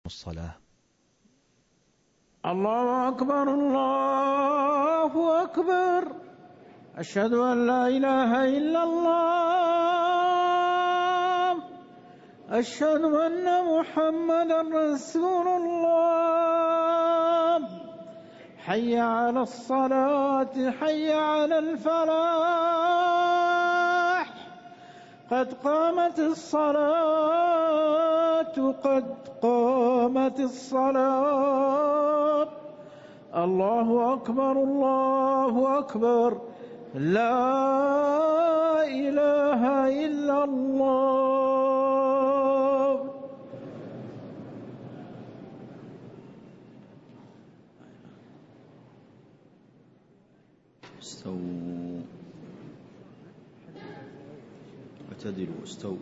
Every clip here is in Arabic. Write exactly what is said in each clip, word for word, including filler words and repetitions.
الصلاة. الله أكبر الله أكبر، أشهد أن لا إله إلا الله، أشهد أن محمدا رسول الله. حي على الصلاة، حي على الفلاح، قد قامت الصلاة، قد قامت الصلاة. الله أكبر الله أكبر، لا إله إلا الله. استووا اعتدلوا استووا.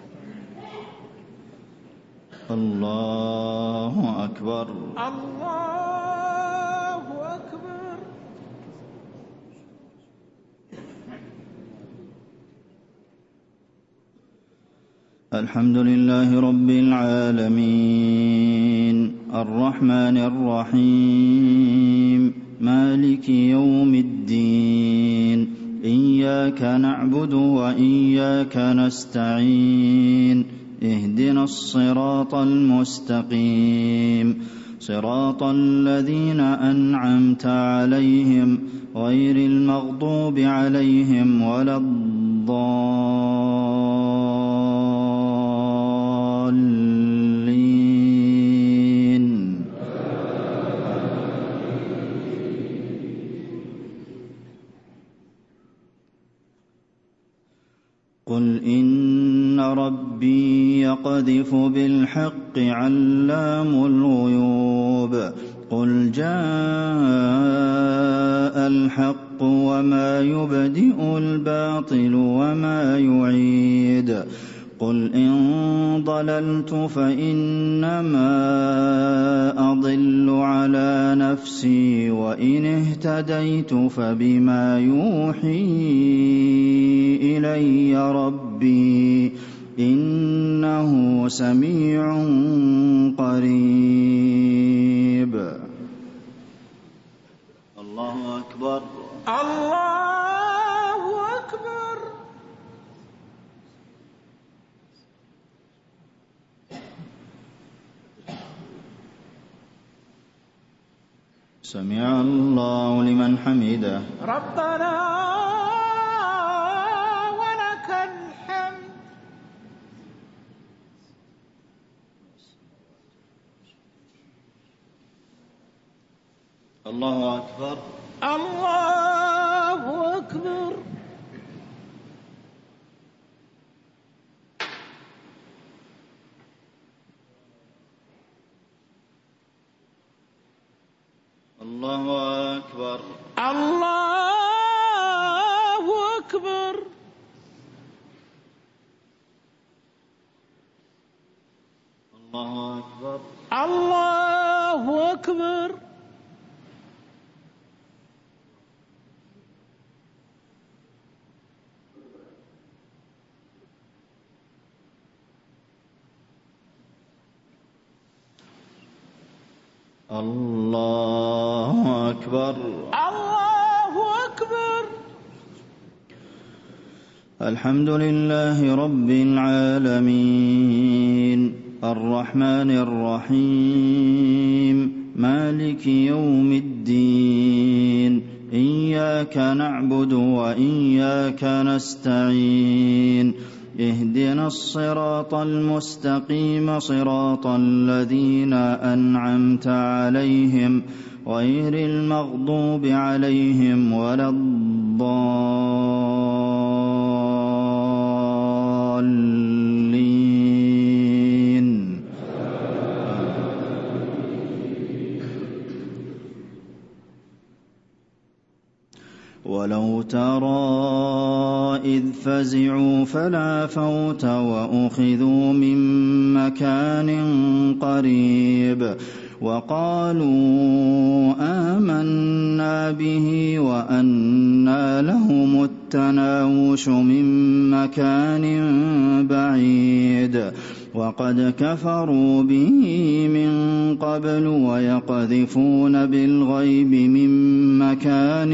الله أكبر الله أكبر. الحمد لله رب العالمين، الرحمن الرحيم، مالك يوم الدين، إياك نعبد وإياك نستعين، اهدنا الصراط المستقيم، صراط الذين أنعمت عليهم غير المغضوب عليهم ولا الضالين. قل إن ربي يقذف بالحق علام الغيوب. قل جاء الحق وما يبدئ الباطل وما يعيد. قل إن ضللت فإنما أضل على نفسي، وإن اهتديت فبما يوحي إلي ربي، إنه سميع قريب. الله أكبر الله أكبر. سمع الله لمن حمده. ربنا ولك الحمد. الله أكبر الله أكبر. الله أكبر الله أكبر. الله أكبر الله أكبر. الله أكبر الله أكبر. الحمد لله رب العالمين، الرحمن الرحيم، مالك يوم الدين، إياك نعبد وإياك نستعين، اهدنا الصراط المستقيم، صراط الذين أنعمت عليهم غير المغضوب عليهم ولا الضالين. ولو ترى إذ فزعوا فلا فوت وأخذوا من مكان قريب، وقالوا آمنا به وأنى لهم التناوش من مكان بعيد، وقد كفروا به من قبل ويقذفون بالغيب من مكان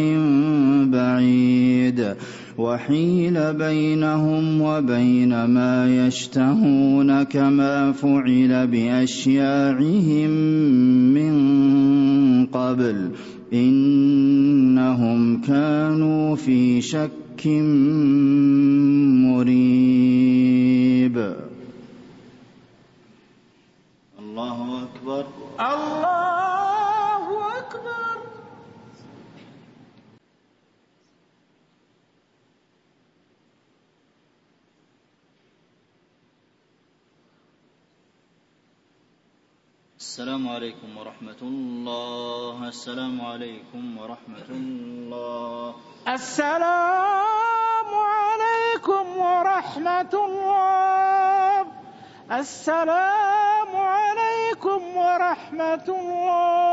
بعيد وحيل بينهم وبين ما يشتهون كما فعل بأشياعهم من قبل إنهم كانوا في شك مريب. الله أكبر. الله أكبر. السلام عليكم ورحمة الله. السلام عليكم ورحمة الله. السلام عليكم ورحمة الله. السلام عليكم ورحمة الله.